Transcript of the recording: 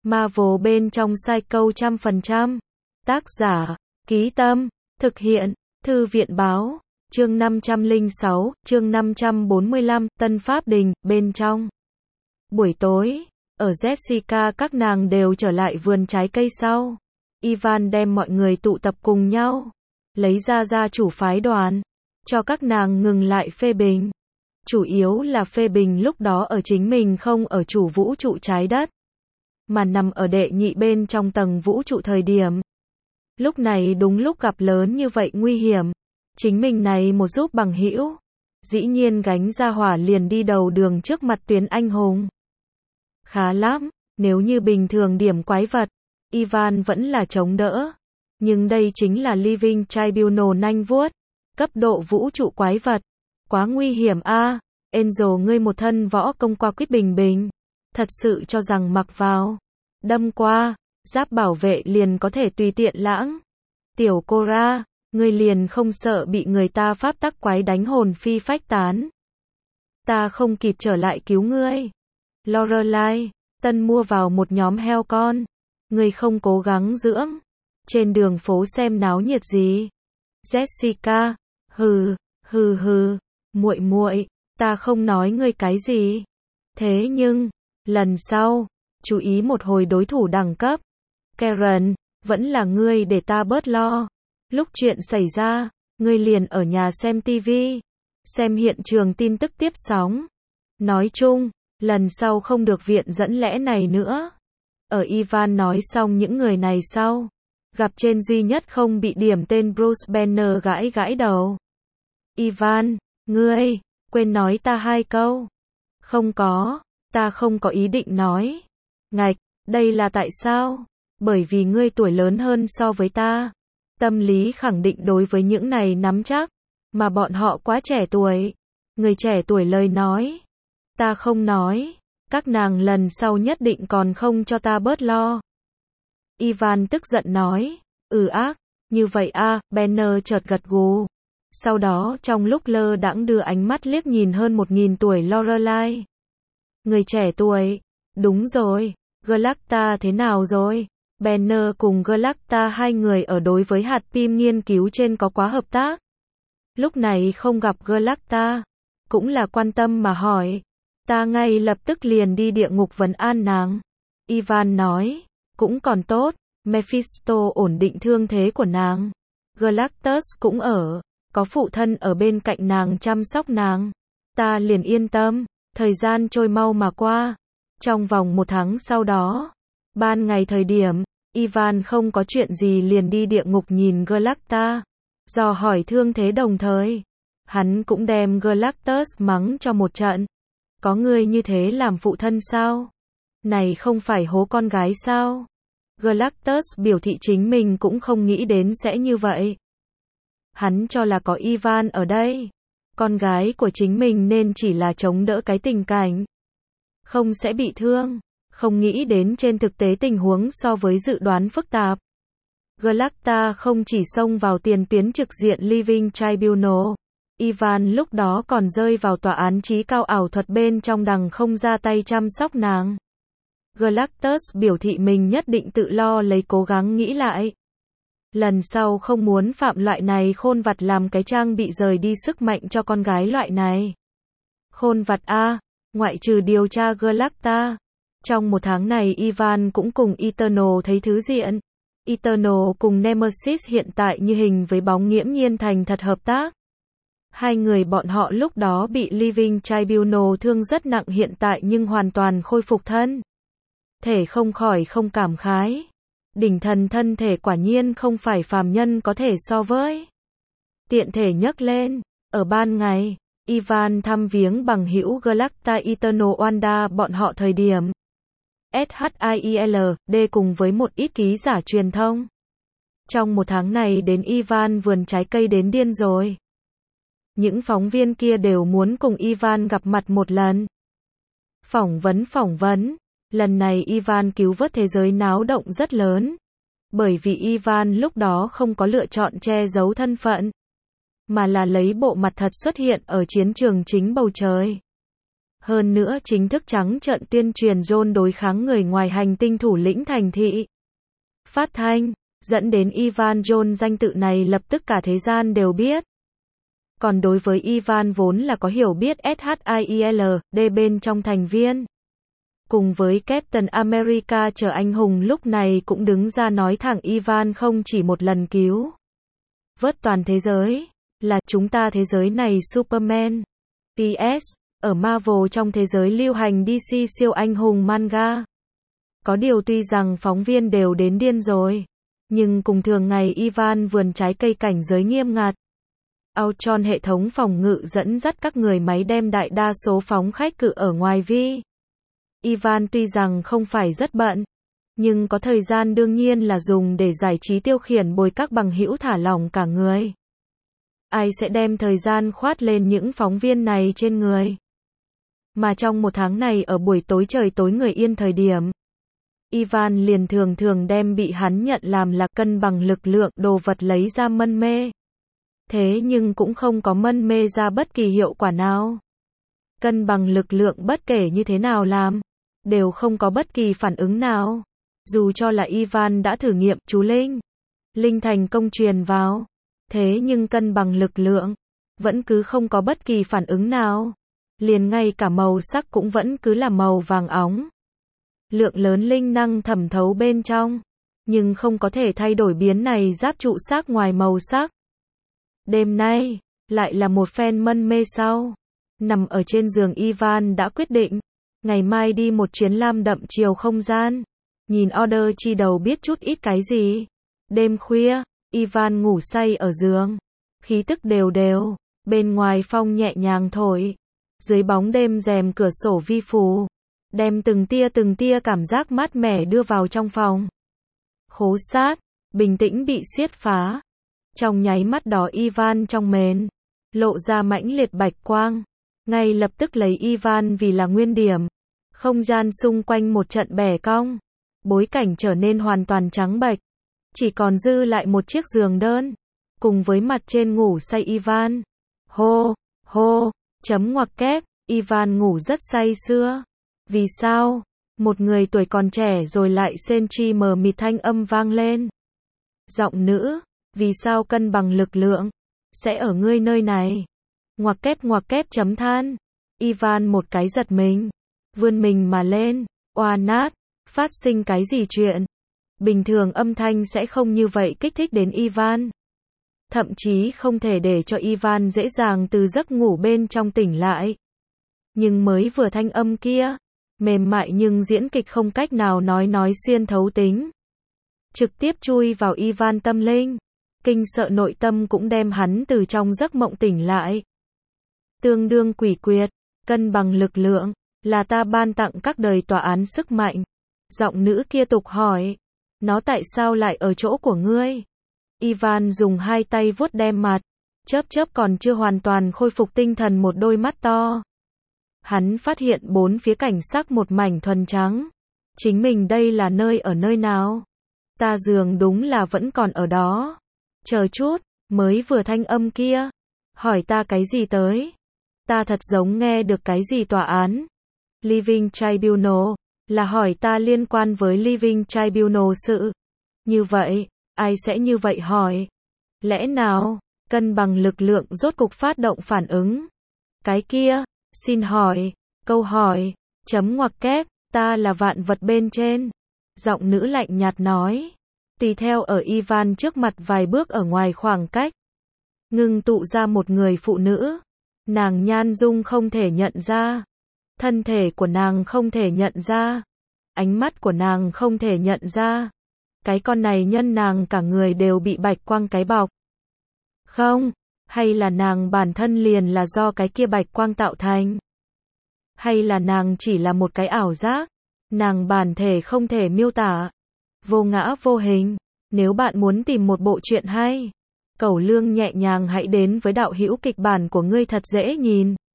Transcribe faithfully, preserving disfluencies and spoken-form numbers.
Marvel bên trong Psycho trăm phần trăm. Tác giả, Ký Tâm, thực hiện, Thư viện Báo, chương năm trăm lẻ sáu, chương năm trăm bốn mươi lăm, Tân Pháp Đình, bên trong. Buổi tối, ở Jessica các nàng đều trở lại vườn trái cây sau. Ivan đem mọi người tụ tập cùng nhau, lấy ra gia chủ phái đoàn, cho các nàng ngừng lại phê bình. Chủ yếu là phê bình lúc đó ở chính mình không ở chủ vũ trụ trái đất, mà nằm ở đệ nhị bên trong tầng vũ trụ thời điểm. Lúc này đúng lúc gặp lớn như vậy nguy hiểm, chính mình này một giúp bằng hữu, dĩ nhiên gánh ra hỏa liền đi đầu đường trước mặt tuyến anh hùng. Khá lắm, nếu như bình thường điểm quái vật, Ivan vẫn là chống đỡ. Nhưng đây chính là Living Tribunal nanh vuốt, cấp độ vũ trụ quái vật. Quá nguy hiểm a. À. Angel ngươi một thân võ công qua quyết bình bình. Thật sự cho rằng mặc vào, đâm qua, giáp bảo vệ liền có thể tùy tiện lãng. Tiểu Cora, ngươi liền không sợ bị người ta pháp tắc quái đánh hồn phi phách tán. Ta không kịp trở lại cứu ngươi. Lorelai, tân mua vào một nhóm heo con. Ngươi không cố gắng dưỡng. Trên đường phố xem náo nhiệt gì. Jessica, hừ, hừ hừ, muội muội, ta không nói ngươi cái gì. Thế nhưng, lần sau, chú ý một hồi đối thủ đẳng cấp. Karen, vẫn là ngươi để ta bớt lo. Lúc chuyện xảy ra, ngươi liền ở nhà xem tivi, xem hiện trường tin tức tiếp sóng. Nói chung, lần sau không được viện dẫn lẽ này nữa. Ở Ivan nói xong những người này sau, gặp trên duy nhất không bị điểm tên Bruce Banner gãi gãi đầu. Ivan, ngươi, quên nói ta hai câu. Không có, ta không có ý định nói. Ngạch, đây là tại sao? Bởi vì ngươi tuổi lớn hơn so với ta. Tâm lý khẳng định đối với những này nắm chắc, mà bọn họ quá trẻ tuổi. Người trẻ tuổi lời nói, ta không nói, các nàng lần sau nhất định còn không cho ta bớt lo. Ivan tức giận nói, ừ ác, như vậy a. À, Banner chợt gật gù. Sau đó trong lúc lơ đãng đưa ánh mắt liếc nhìn hơn một nghìn tuổi Lorelai. Người trẻ tuổi, đúng rồi, Galacta thế nào rồi? Banner cùng Galacta hai người ở đối với hạt pim nghiên cứu trên có quá hợp tác. Lúc này không gặp Galacta, cũng là quan tâm mà hỏi. Ta ngay lập tức liền đi địa ngục vấn an nàng. Ivan nói, cũng còn tốt, Mephisto ổn định thương thế của nàng. Galactus cũng ở, có phụ thân ở bên cạnh nàng chăm sóc nàng. Ta liền yên tâm, thời gian trôi mau mà qua. Trong vòng một tháng sau đó, ban ngày thời điểm, Ivan không có chuyện gì liền đi địa ngục nhìn Galacta, dò hỏi thương thế đồng thời. Hắn cũng đem Galactus mắng cho một trận. Có người như thế làm phụ thân sao? Này không phải hố con gái sao? Galactus biểu thị chính mình cũng không nghĩ đến sẽ như vậy. Hắn cho là có Ivan ở đây, con gái của chính mình nên chỉ là chống đỡ cái tình cảnh, không sẽ bị thương. Không nghĩ đến trên thực tế tình huống so với dự đoán phức tạp. Galacta không chỉ xông vào tiền tuyến trực diện Living Tribunal, Ivan lúc đó còn rơi vào tòa án trí cao ảo thuật bên trong đằng không ra tay chăm sóc nàng. Galactus biểu thị mình nhất định tự lo lấy cố gắng nghĩ lại. Lần sau không muốn phạm loại này khôn vặt làm cái trang bị rời đi sức mạnh cho con gái loại này. Khôn vặt a, ngoại trừ điều tra Galacta. Trong một tháng này Ivan cũng cùng Eternal thấy thứ diện. Eternal cùng Nemesis hiện tại như hình với bóng nghiễm nhiên thành thật hợp tác. Hai người bọn họ lúc đó bị Living Tribunal thương rất nặng hiện tại nhưng hoàn toàn khôi phục thân thể, không khỏi không cảm khái. Đỉnh thần thân thể quả nhiên không phải phàm nhân có thể so với. Tiện thể nhấc lên, ở ban ngày, Ivan thăm viếng bằng hữu Galacta Eternal Wanda bọn họ thời điểm. SHIELD cùng với một ít ký giả truyền thông. Trong một tháng này đến Ivan vườn trái cây đến điên rồi. Những phóng viên kia đều muốn cùng Ivan gặp mặt một lần. Phỏng vấn phỏng vấn. Lần này Ivan cứu vớt thế giới náo động rất lớn. Bởi vì Ivan lúc đó không có lựa chọn che giấu thân phận, mà là lấy bộ mặt thật xuất hiện ở chiến trường chính bầu trời. Hơn nữa chính thức trắng trợn tuyên truyền John đối kháng người ngoài hành tinh thủ lĩnh thành thị. Phát thanh, dẫn đến Ivan John danh tự này lập tức cả thế gian đều biết. Còn đối với Ivan vốn là có hiểu biết SHIELD bên trong thành viên. Cùng với Captain America chờ anh hùng lúc này cũng đứng ra nói thẳng Ivan không chỉ một lần cứu vớt toàn thế giới, là chúng ta thế giới này Superman. pê ét. Ở Marvel trong thế giới lưu hành đê xê siêu anh hùng manga. Có điều tuy rằng phóng viên đều đến điên rồi, nhưng cùng thường ngày Ivan vườn trái cây cảnh giới nghiêm ngặt. Ultron hệ thống phòng ngự dẫn dắt các người máy đem đại đa số phóng khách cự ở ngoài vi. Ivan tuy rằng không phải rất bận, nhưng có thời gian đương nhiên là dùng để giải trí tiêu khiển bồi các bằng hữu thả lỏng cả người. Ai sẽ đem thời gian khoát lên những phóng viên này trên người. Mà trong một tháng này ở buổi tối trời tối người yên thời điểm, Ivan liền thường thường đem bị hắn nhận làm là cân bằng lực lượng đồ vật lấy ra mân mê. Thế nhưng cũng không có mân mê ra bất kỳ hiệu quả nào. Cân bằng lực lượng bất kể như thế nào làm, đều không có bất kỳ phản ứng nào. Dù cho là Ivan đã thử nghiệm chú Linh, Linh thành công truyền vào, thế nhưng cân bằng lực lượng, vẫn cứ không có bất kỳ phản ứng nào. Liền ngay cả màu sắc cũng vẫn cứ là màu vàng óng. Lượng lớn linh năng thẩm thấu bên trong, nhưng không có thể thay đổi biến này giáp trụ sắc ngoài màu sắc. Đêm nay, lại là một phen mân mê sau. Nằm ở trên giường Ivan đã quyết định, ngày mai đi một chuyến lam đậm chiều không gian. Nhìn order chi đầu biết chút ít cái gì. Đêm khuya, Ivan ngủ say ở giường. Khí tức đều đều, bên ngoài phong nhẹ nhàng thổi. Dưới bóng đêm rèm cửa sổ vi phù, đem từng tia từng tia cảm giác mát mẻ đưa vào trong phòng. Khố sát, bình tĩnh bị xiết phá. Trong nháy mắt đó Ivan trong mền, lộ ra mãnh liệt bạch quang. Ngay lập tức lấy Ivan vì là nguyên điểm. Không gian xung quanh một trận bẻ cong. Bối cảnh trở nên hoàn toàn trắng bệch. Chỉ còn dư lại một chiếc giường đơn. Cùng với mặt trên ngủ say Ivan. Hô, hô, chấm ngoặc kép, Ivan ngủ rất say sưa. Vì sao? Một người tuổi còn trẻ rồi lại sen chi mờ mịt thanh âm vang lên. Giọng nữ, vì sao cân bằng lực lượng sẽ ở ngươi nơi này? Ngoặc kép ngoặc kép chấm than. Ivan một cái giật mình, vươn mình mà lên, oa nát, phát sinh cái gì chuyện? Bình thường âm thanh sẽ không như vậy kích thích đến Ivan. Thậm chí không thể để cho Ivan dễ dàng từ giấc ngủ bên trong tỉnh lại. Nhưng mới vừa thanh âm kia, mềm mại nhưng diễn kịch không cách nào nói nói xuyên thấu tính. Trực tiếp chui vào Ivan tâm linh. Kinh sợ nội tâm cũng đem hắn từ trong giấc mộng tỉnh lại. Tương đương quỷ quyệt, cân bằng lực lượng, là ta ban tặng các đời tòa án sức mạnh. Giọng nữ kia tục hỏi, nó tại sao lại ở chỗ của ngươi? Ivan dùng hai tay vuốt đem mặt, chớp chớp còn chưa hoàn toàn khôi phục tinh thần một đôi mắt to. Hắn phát hiện bốn phía cảnh sắc một mảnh thuần trắng. Chính mình đây là nơi ở nơi nào? Ta giường đúng là vẫn còn ở đó. Chờ chút, mới vừa thanh âm kia. Hỏi ta cái gì tới? Ta thật giống nghe được cái gì tòa án. Living Tribunal, là hỏi ta liên quan với Living Tribunal sự. Như vậy, ai sẽ như vậy hỏi? Lẽ nào, cân bằng lực lượng rốt cục phát động phản ứng? Cái kia, xin hỏi, câu hỏi, chấm ngoặc kép, ta là vạn vật bên trên. Giọng nữ lạnh nhạt nói. Tùy theo ở Ivan trước mặt vài bước ở ngoài khoảng cách. Ngưng tụ ra một người phụ nữ. Nàng nhan dung không thể nhận ra. Thân thể của nàng không thể nhận ra. Ánh mắt của nàng không thể nhận ra. Cái con này nhân nàng cả người đều bị bạch quang cái bọc. Không, hay là nàng bản thân liền là do cái kia bạch quang tạo thành? Hay là nàng chỉ là một cái ảo giác? Nàng bản thể không thể miêu tả. Vô ngã vô hình. Nếu bạn muốn tìm một bộ truyện hay, Cẩu Lương nhẹ nhàng hãy đến với đạo hữu kịch bản của ngươi thật dễ nhìn.